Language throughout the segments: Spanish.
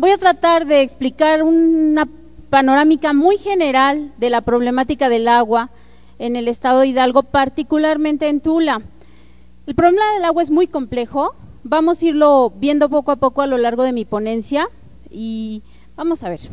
Voy a tratar de explicar una panorámica muy general de la problemática del agua en el estado de Hidalgo, particularmente en Tula. El problema del agua es muy complejo, vamos a irlo viendo poco a poco a lo largo de mi ponencia y vamos a ver.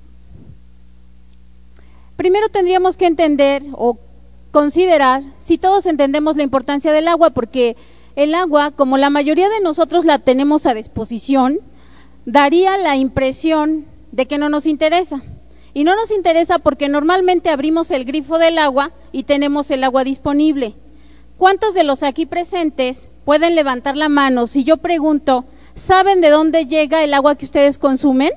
Primero tendríamos que entender o considerar si todos entendemos la importancia del agua, porque el agua, como la mayoría de nosotros la tenemos a disposición, daría la impresión de que no nos interesa. Y no nos interesa porque normalmente abrimos el grifo del agua y tenemos el agua disponible. ¿Cuántos de los aquí presentes pueden levantar la mano si yo pregunto, ¿saben de dónde llega el agua que ustedes consumen?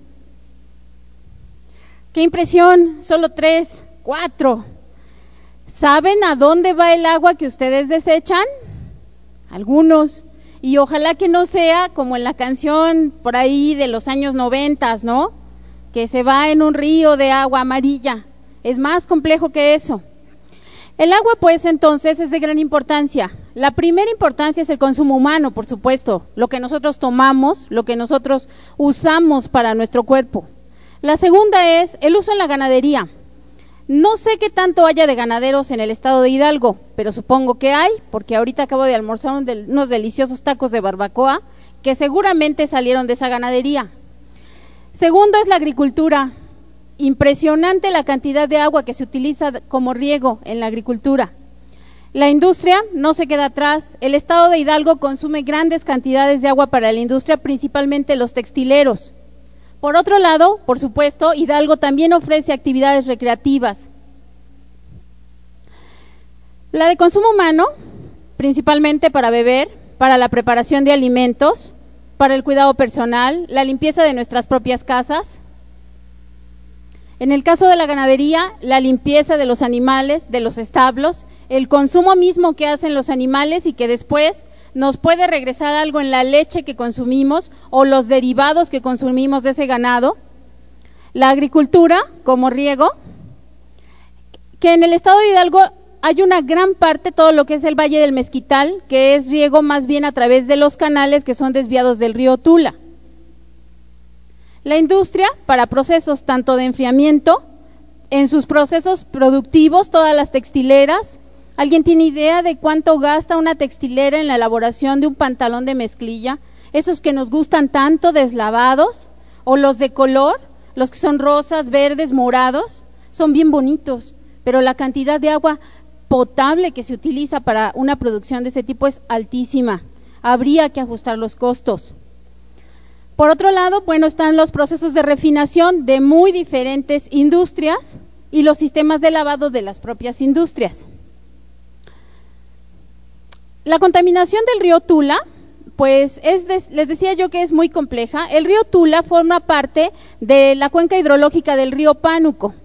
¡Qué impresión! Solo 3, 4. ¿Saben a dónde va el agua que ustedes desechan? Algunos. Y ojalá que no sea como en la canción por ahí de los años 90, ¿no? Que se va en un río de agua amarilla. Es más complejo que eso. El agua, pues, entonces, es de gran importancia. La primera importancia es el consumo humano, por supuesto, lo que nosotros tomamos, lo que nosotros usamos para nuestro cuerpo. La segunda es el uso en la ganadería. No sé qué tanto haya de ganaderos en el estado de Hidalgo, pero supongo que hay, porque ahorita acabo de almorzar unos deliciosos tacos de barbacoa que seguramente salieron de esa ganadería. Segundo es la agricultura. Impresionante la cantidad de agua que se utiliza como riego en la agricultura. La industria no se queda atrás. El estado de Hidalgo consume grandes cantidades de agua para la industria, principalmente los textileros. Por otro lado, por supuesto, Hidalgo también ofrece actividades recreativas. La de consumo humano, principalmente para beber, para la preparación de alimentos, para el cuidado personal, la limpieza de nuestras propias casas. En el caso de la ganadería, la limpieza de los animales, de los establos, el consumo mismo que hacen los animales y que después nos puede regresar algo en la leche que consumimos o los derivados que consumimos de ese ganado. La agricultura como riego, que en el estado de Hidalgo hay una gran parte, todo lo que es el Valle del Mezquital, que es riego más bien a través de los canales que son desviados del río Tula. La industria para procesos tanto de enfriamiento, en sus procesos productivos, todas las textileras. ¿Alguien tiene idea de cuánto gasta una textilera en la elaboración de un pantalón de mezclilla? Esos que nos gustan tanto, deslavados, o los de color, los que son rosas, verdes, morados, son bien bonitos, pero la cantidad de agua potable que se utiliza para una producción de ese tipo es altísima. Habría que ajustar los costos. Por otro lado, bueno, están los procesos de refinación de muy diferentes industrias y los sistemas de lavado de las propias industrias. La contaminación del río Tula, pues les decía yo que es muy compleja. El río Tula forma parte de la cuenca hidrológica del río Pánuco.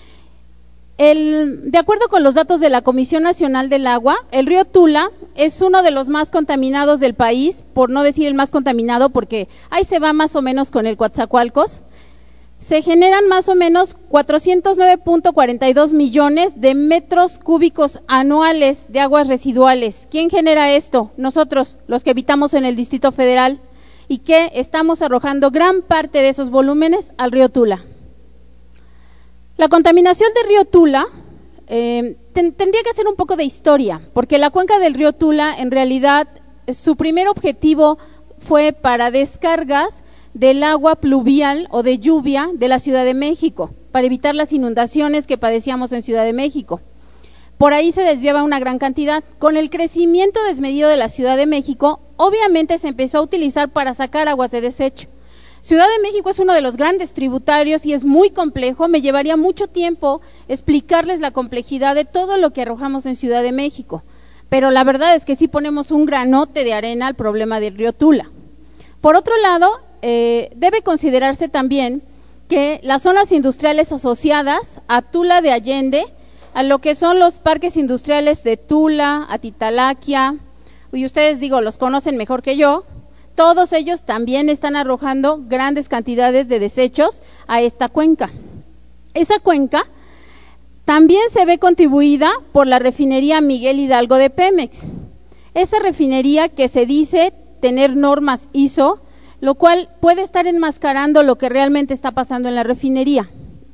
De acuerdo con los datos de la Comisión Nacional del Agua, el río Tula es uno de los más contaminados del país, por no decir el más contaminado, porque ahí se va más o menos con el Coatzacoalcos. Se generan más o menos 409.42 millones de metros cúbicos anuales de aguas residuales. ¿Quién genera esto? Nosotros, los que habitamos en el Distrito Federal, y que estamos arrojando gran parte de esos volúmenes al río Tula. La contaminación del río Tula, tendría que hacer un poco de historia, porque la cuenca del río Tula, en realidad, su primer objetivo fue para descargas del agua pluvial o de lluvia de la Ciudad de México, para evitar las inundaciones que padecíamos en Ciudad de México. Por ahí se desviaba una gran cantidad. Con el crecimiento desmedido de la Ciudad de México, obviamente se empezó a utilizar para sacar aguas de desecho. Ciudad de México es uno de los grandes tributarios y es muy complejo. Me llevaría mucho tiempo explicarles la complejidad de todo lo que arrojamos en Ciudad de México, pero la verdad es que sí ponemos un granote de arena al problema del río Tula. Por otro lado, debe considerarse también que las zonas industriales asociadas a Tula de Allende, a lo que son los parques industriales de Tula, Atitalaquia, y ustedes los conocen mejor que yo, todos ellos también están arrojando grandes cantidades de desechos a esta cuenca. Esa cuenca también se ve contribuida por la refinería Miguel Hidalgo de Pemex. Esa refinería que se dice tener normas ISO, lo cual puede estar enmascarando lo que realmente está pasando en la refinería.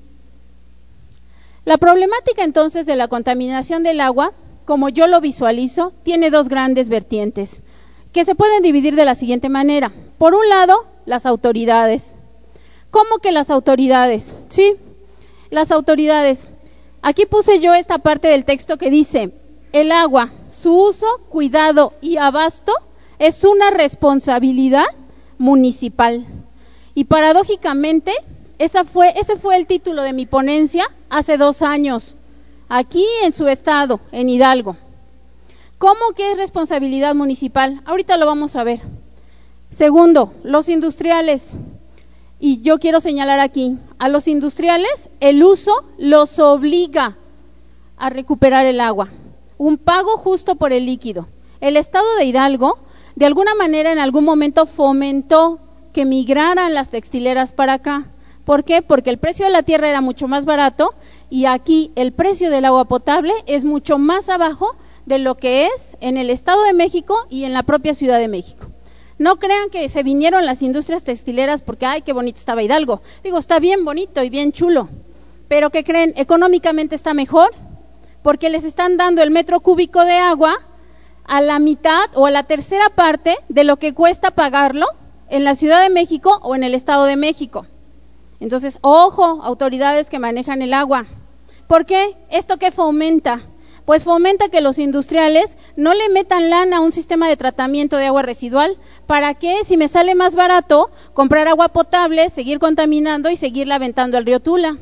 La problemática entonces de la contaminación del agua, como yo lo visualizo, tiene dos grandes vertientes, que se pueden dividir de la siguiente manera. Por un lado, las autoridades. ¿Cómo que las autoridades? Sí, las autoridades. Aquí puse yo esta parte del texto que dice: el agua, su uso, cuidado y abasto es una responsabilidad municipal. Y paradójicamente, ese fue el título de mi ponencia hace 2 años, aquí en su estado, en Hidalgo. ¿Cómo que es responsabilidad municipal? Ahorita lo vamos a ver. Segundo, los industriales. Y yo quiero señalar aquí, a los industriales el uso los obliga a recuperar el agua. Un pago justo por el líquido. El estado de Hidalgo, de alguna manera, en algún momento fomentó que migraran las textileras para acá. ¿Por qué? Porque el precio de la tierra era mucho más barato y aquí el precio del agua potable es mucho más abajo de lo que es en el Estado de México y en la propia Ciudad de México. No crean que se vinieron las industrias textileras porque, ¡ay, qué bonito estaba Hidalgo! Digo, está bien bonito y bien chulo, pero ¿qué creen? Económicamente está mejor porque les están dando el metro cúbico de agua a la mitad o a la tercera parte de lo que cuesta pagarlo en la Ciudad de México o en el Estado de México. Entonces, ojo, autoridades que manejan el agua. ¿Por qué? ¿Esto qué fomenta? Pues fomenta que los industriales no le metan lana a un sistema de tratamiento de agua residual. ¿Para qué? Si me sale más barato comprar agua potable, seguir contaminando y seguirla aventando al río Tula.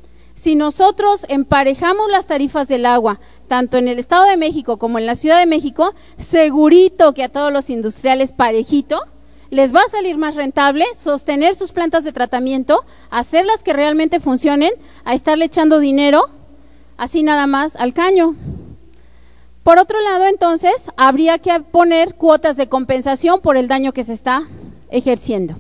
Si nosotros emparejamos las tarifas del agua, tanto en el Estado de México como en la Ciudad de México, segurito que a todos los industriales parejito, les va a salir más rentable sostener sus plantas de tratamiento, hacerlas que realmente funcionen, a estarle echando dinero, así nada más, al caño. Por otro lado, entonces, habría que poner cuotas de compensación por el daño que se está ejerciendo.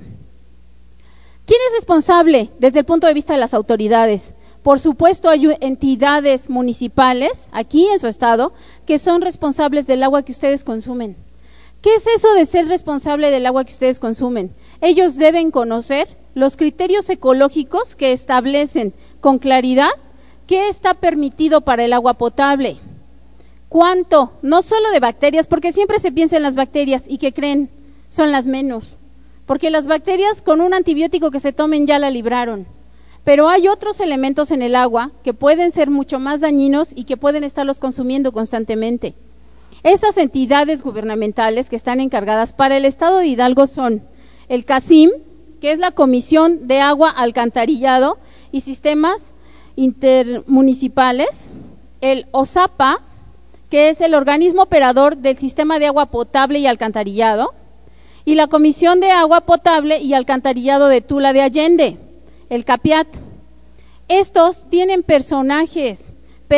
¿Quién es responsable desde el punto de vista de las autoridades? Por supuesto, hay entidades municipales, aquí en su estado, que son responsables del agua que ustedes consumen. ¿Qué es eso de ser responsable del agua que ustedes consumen? Ellos deben conocer los criterios ecológicos que establecen con claridad qué está permitido para el agua potable, cuánto, no solo de bacterias, porque siempre se piensa en las bacterias y ¿qué creen? Son las menos, porque las bacterias con un antibiótico que se tomen ya la libraron, pero hay otros elementos en el agua que pueden ser mucho más dañinos y que pueden estarlos consumiendo constantemente. Esas entidades gubernamentales que están encargadas para el estado de Hidalgo son el CACIM, que es la Comisión de Agua, Alcantarillado y Sistemas Intermunicipales, el OSAPA, que es el organismo operador del sistema de agua potable y alcantarillado, y la Comisión de Agua Potable y Alcantarillado de Tula de Allende, el CAPIAT. Estos tienen personajes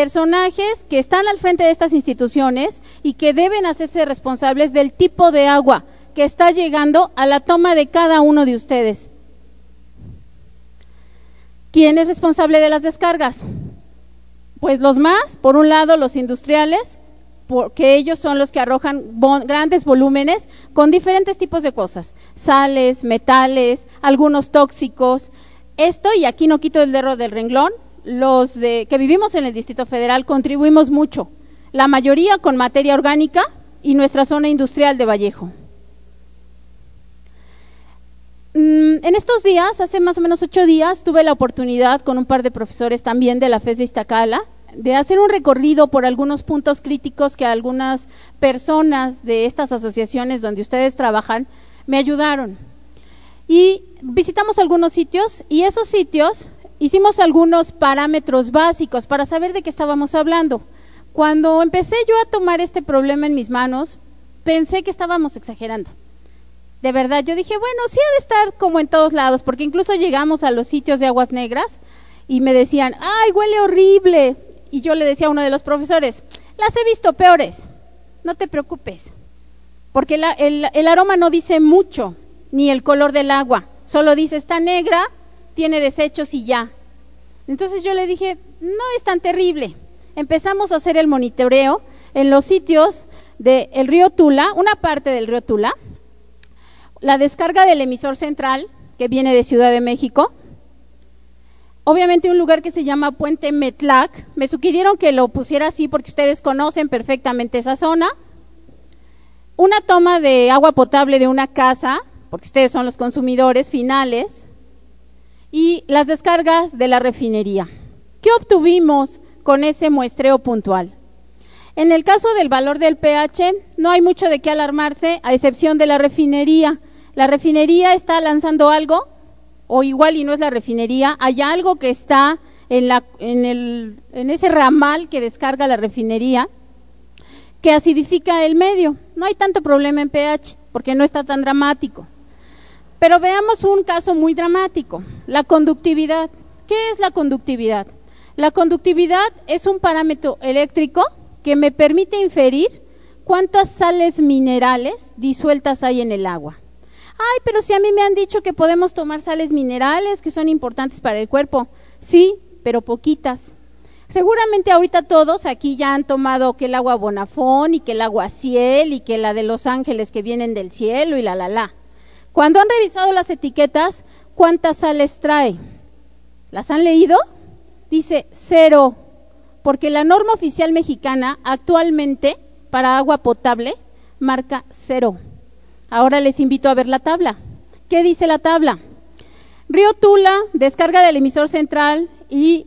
que están al frente de estas instituciones y que deben hacerse responsables del tipo de agua que está llegando a la toma de cada uno de ustedes. ¿Quién es responsable de las descargas? Pues los más, por un lado los industriales, porque ellos son los que arrojan grandes volúmenes con diferentes tipos de cosas, sales, metales, algunos tóxicos. Esto, y aquí no quito el dedo del renglón, los que vivimos en el Distrito Federal contribuimos mucho, la mayoría con materia orgánica y nuestra zona industrial de Vallejo. En estos días, hace más o menos 8 días, tuve la oportunidad con un par de profesores también de la FES de Iztacala de hacer un recorrido por algunos puntos críticos que algunas personas de estas asociaciones donde ustedes trabajan me ayudaron. Y visitamos algunos sitios y esos sitios hicimos algunos parámetros básicos para saber de qué estábamos hablando. Cuando empecé yo a tomar este problema en mis manos, pensé que estábamos exagerando. De verdad, yo dije, bueno, sí ha de estar como en todos lados, porque incluso llegamos a los sitios de aguas negras y me decían, ¡ay, huele horrible! Y yo le decía a uno de los profesores, las he visto peores, no te preocupes, porque el aroma no dice mucho, ni el color del agua, solo dice, está negra, tiene desechos y ya. Entonces yo le dije, no es tan terrible. Empezamos a hacer el monitoreo en los sitios del río Tula, una parte del río Tula, la descarga del emisor central, que viene de Ciudad de México. Obviamente un lugar que se llama Puente Metlac, me sugirieron que lo pusiera así porque ustedes conocen perfectamente esa zona. Una toma de agua potable de una casa, porque ustedes son los consumidores finales, y las descargas de la refinería. ¿Qué obtuvimos con ese muestreo puntual? En el caso del valor del pH, no hay mucho de qué alarmarse, a excepción de la refinería. La refinería está lanzando algo, o igual y no es la refinería, hay algo que está en ese ramal que descarga la refinería, que acidifica el medio. No hay tanto problema en pH, porque no está tan dramático. Pero veamos un caso muy dramático, la conductividad. ¿Qué es la conductividad? La conductividad es un parámetro eléctrico que me permite inferir cuántas sales minerales disueltas hay en el agua. Ay, pero si a mí me han dicho que podemos tomar sales minerales que son importantes para el cuerpo. Sí, pero poquitas. Seguramente ahorita todos aquí ya han tomado que el agua Bonafón y que el agua Ciel y que la de Los Ángeles que vienen del cielo y la. Cuando han revisado las etiquetas, ¿cuántas sales trae? ¿Las han leído? Dice 0, porque la norma oficial mexicana actualmente para agua potable marca 0. Ahora les invito a ver la tabla. ¿Qué dice la tabla? Río Tula, descarga del emisor central y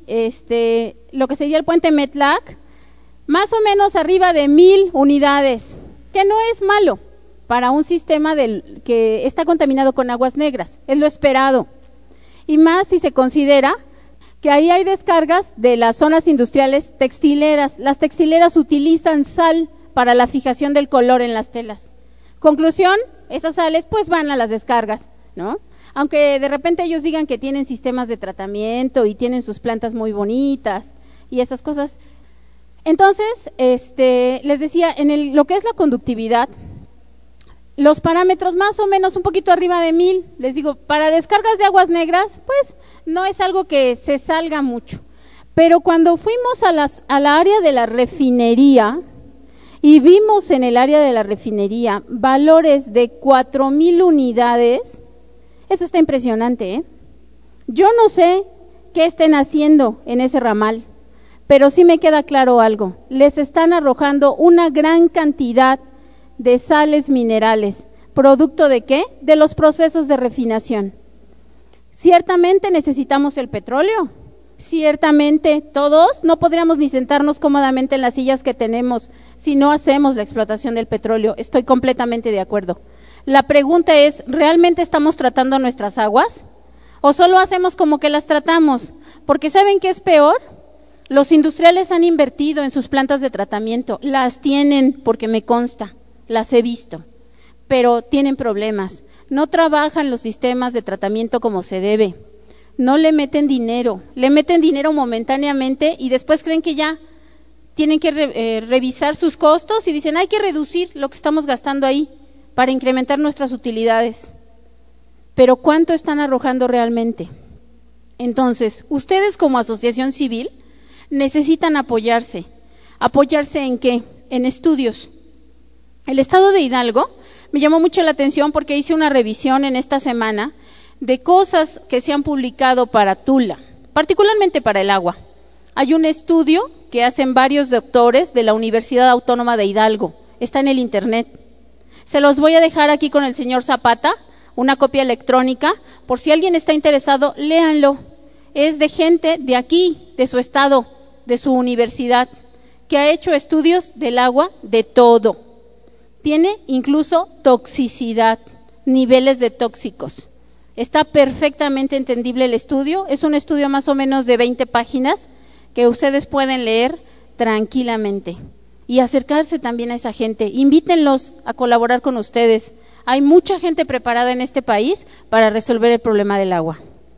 lo que sería el puente Metlac, más o menos arriba de 1000 unidades, que no es malo para un sistema que está contaminado con aguas negras, es lo esperado. Y más si se considera que ahí hay descargas de las zonas industriales textileras. Las textileras utilizan sal para la fijación del color en las telas. Conclusión, esas sales pues van a las descargas, ¿no? Aunque de repente ellos digan que tienen sistemas de tratamiento y tienen sus plantas muy bonitas y esas cosas. Entonces, les decía, lo que es la conductividad, los parámetros más o menos un poquito arriba de 1000, les digo, para descargas de aguas negras, pues no es algo que se salga mucho. Pero cuando fuimos a la área de la refinería, y vimos en el área de la refinería valores de 4000 unidades, eso está impresionante, ¿eh? Yo no sé qué estén haciendo en ese ramal, pero sí me queda claro algo, les están arrojando una gran cantidad de sales minerales, ¿producto de qué? De los procesos de refinación. Ciertamente necesitamos el petróleo, ciertamente todos no podríamos ni sentarnos cómodamente en las sillas que tenemos si no hacemos la explotación del petróleo, estoy completamente de acuerdo. La pregunta es, ¿realmente estamos tratando nuestras aguas? ¿O solo hacemos como que las tratamos? Porque ¿saben qué es peor? Los industriales han invertido en sus plantas de tratamiento, las tienen porque me consta, las he visto, pero tienen problemas, no trabajan los sistemas de tratamiento como se debe, no le meten dinero momentáneamente y después creen que ya tienen que revisar sus costos y dicen hay que reducir lo que estamos gastando ahí para incrementar nuestras utilidades. Pero ¿cuánto están arrojando realmente? Entonces, ustedes como asociación civil necesitan apoyarse. ¿Apoyarse en qué? En estudios. El estado de Hidalgo me llamó mucho la atención porque hice una revisión en esta semana de cosas que se han publicado para Tula, particularmente para el agua. Hay un estudio que hacen varios doctores de la Universidad Autónoma de Hidalgo, está en el internet. Se los voy a dejar aquí con el señor Zapata, una copia electrónica, por si alguien está interesado, léanlo. Es de gente de aquí, de su estado, de su universidad, que ha hecho estudios del agua de todo. Tiene incluso toxicidad, niveles de tóxicos. Está perfectamente entendible el estudio, es un estudio más o menos de 20 páginas que ustedes pueden leer tranquilamente y acercarse también a esa gente. Invítenlos a colaborar con ustedes. Hay mucha gente preparada en este país para resolver el problema del agua.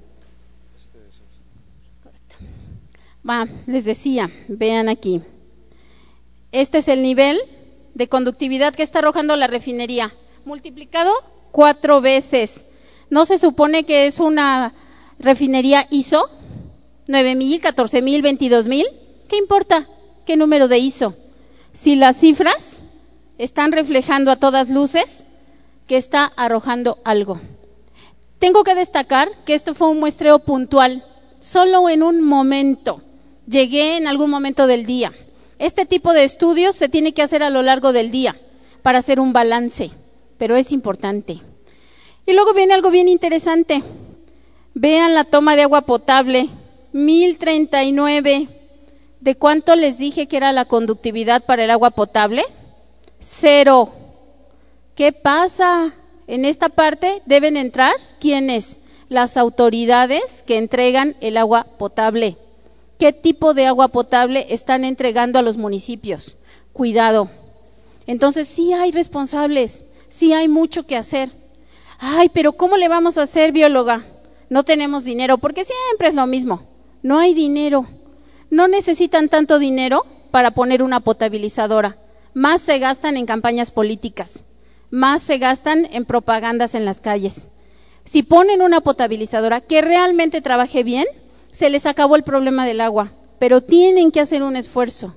Correcto. Les decía, vean aquí. Este es el nivel de conductividad que está arrojando la refinería, multiplicado 4 veces. ¿No se supone que es una refinería ISO? 9,000, 14,000, 22,000. ¿Qué importa qué número de ISO? Si las cifras están reflejando a todas luces que está arrojando algo. Tengo que destacar que esto fue un muestreo puntual, solo en un momento. Llegué en algún momento del día. Este tipo de estudios se tiene que hacer a lo largo del día para hacer un balance, pero es importante. Y luego viene algo bien interesante. Vean la toma de agua potable, 1039. ¿De cuánto les dije que era la conductividad para el agua potable? 0. ¿Qué pasa? En esta parte deben entrar, ¿quiénes? Las autoridades que entregan el agua potable. ¿Qué tipo de agua potable están entregando a los municipios? Cuidado. Entonces sí hay responsables, sí hay mucho que hacer. Ay, pero ¿cómo le vamos a hacer, bióloga? No tenemos dinero, porque siempre es lo mismo. No hay dinero. No necesitan tanto dinero para poner una potabilizadora. Más se gastan en campañas políticas. Más se gastan en propagandas en las calles. Si ponen una potabilizadora que realmente trabaje bien, se les acabó el problema del agua, pero tienen que hacer un esfuerzo.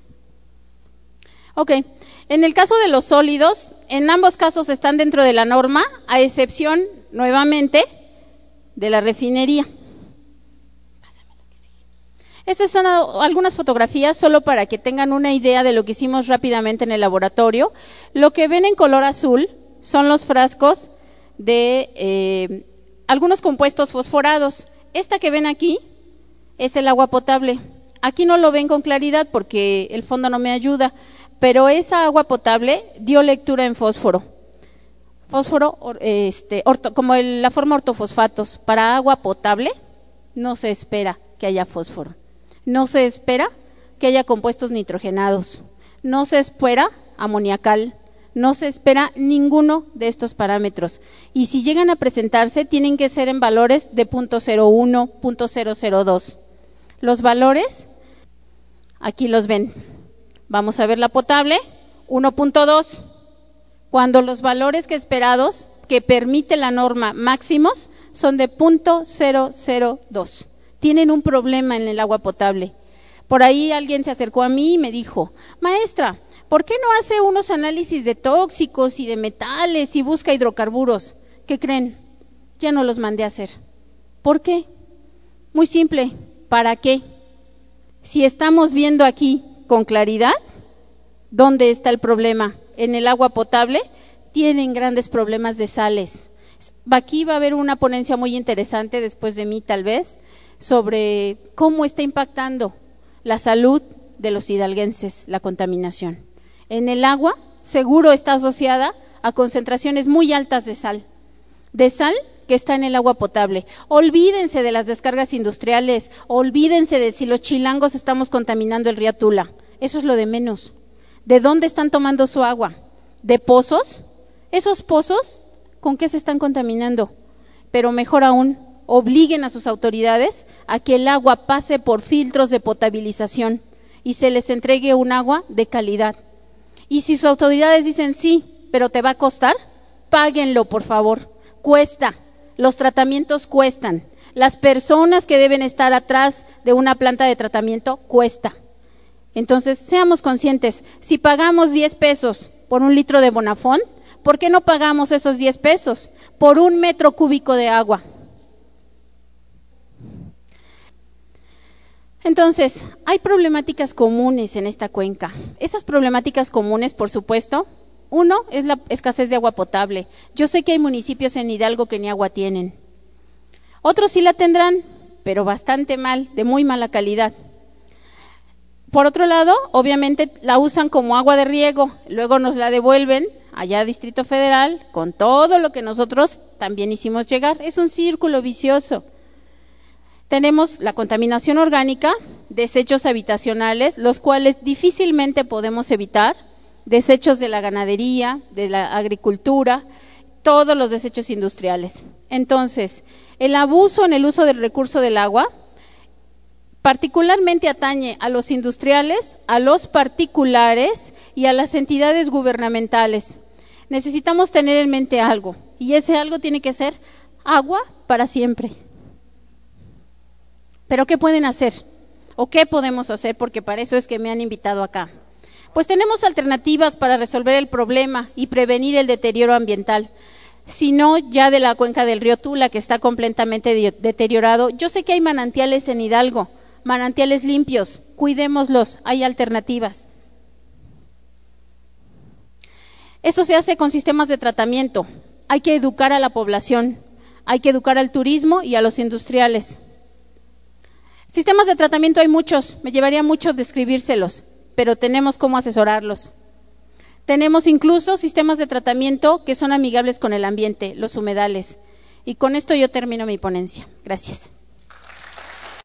Ok, en el caso de los sólidos, en ambos casos están dentro de la norma, a excepción, nuevamente, de la refinería. Estas son algunas fotografías solo para que tengan una idea de lo que hicimos rápidamente en el laboratorio. Lo que ven en color azul son los frascos de algunos compuestos fosforados. Esta que ven aquí es el agua potable. Aquí no lo ven con claridad porque el fondo no me ayuda, pero esa agua potable dio lectura en fósforo. Fósforo, como la forma ortofosfatos. Para agua potable no se espera que haya fósforo. No se espera que haya compuestos nitrogenados, no se espera amoniacal, no se espera ninguno de estos parámetros. Y si llegan a presentarse, tienen que ser en valores de 0.01, 0.002. Los valores, aquí los ven. Vamos a ver la potable, 1.2. Cuando los valores que esperados, que permite la norma máximos, son de 0.002. Tienen un problema en el agua potable. Por ahí alguien se acercó a mí y me dijo, maestra, ¿por qué no hace unos análisis de tóxicos y de metales y busca hidrocarburos? ¿Qué creen? Ya no los mandé a hacer. ¿Por qué? Muy simple, ¿para qué? Si estamos viendo aquí con claridad, ¿dónde está el problema? En el agua potable tienen grandes problemas de sales. Aquí va a haber una ponencia muy interesante después de mí tal vez, sobre cómo está impactando la salud de los hidalguenses la contaminación. En el agua seguro está asociada a concentraciones muy altas de sal que está en el agua potable. Olvídense de las descargas industriales, olvídense de si los chilangos estamos contaminando el río Tula, eso es lo de menos. ¿De dónde están tomando su agua? ¿De pozos? ¿Esos pozos con qué se están contaminando? Pero mejor aún, obliguen a sus autoridades a que el agua pase por filtros de potabilización y se les entregue un agua de calidad. Y si sus autoridades dicen sí, pero te va a costar, páguenlo por favor, cuesta, los tratamientos cuestan, las personas que deben estar atrás de una planta de tratamiento cuesta. Entonces seamos conscientes, si pagamos 10 pesos por un litro de Bonafont, ¿por qué no pagamos esos 10 pesos por un metro cúbico de agua? Entonces, hay problemáticas comunes en esta cuenca. Esas problemáticas comunes, por supuesto, uno es la escasez de agua potable. Yo sé que hay municipios en Hidalgo que ni agua tienen. Otros sí la tendrán, pero bastante mal, de muy mala calidad. Por otro lado, obviamente la usan como agua de riego, luego nos la devuelven allá a Distrito Federal con todo lo que nosotros también hicimos llegar. Es un círculo vicioso. Tenemos la contaminación orgánica, desechos habitacionales, los cuales difícilmente podemos evitar, desechos de la ganadería, de la agricultura, todos los desechos industriales. Entonces, el abuso en el uso del recurso del agua particularmente atañe a los industriales, a los particulares y a las entidades gubernamentales. Necesitamos tener en mente algo, y ese algo tiene que ser agua para siempre. ¿Pero qué pueden hacer? ¿O qué podemos hacer? Porque para eso es que me han invitado acá. Pues tenemos alternativas para resolver el problema y prevenir el deterioro ambiental. Si no, ya de la cuenca del río Tula, que está completamente deteriorado. Yo sé que hay manantiales en Hidalgo, manantiales limpios, cuidémoslos, hay alternativas. Esto se hace con sistemas de tratamiento. Hay que educar a la población, hay que educar al turismo y a los industriales. Sistemas de tratamiento hay muchos, me llevaría mucho describírselos, pero tenemos cómo asesorarlos. Tenemos incluso sistemas de tratamiento que son amigables con el ambiente, los humedales. Y con esto yo termino mi ponencia. Gracias.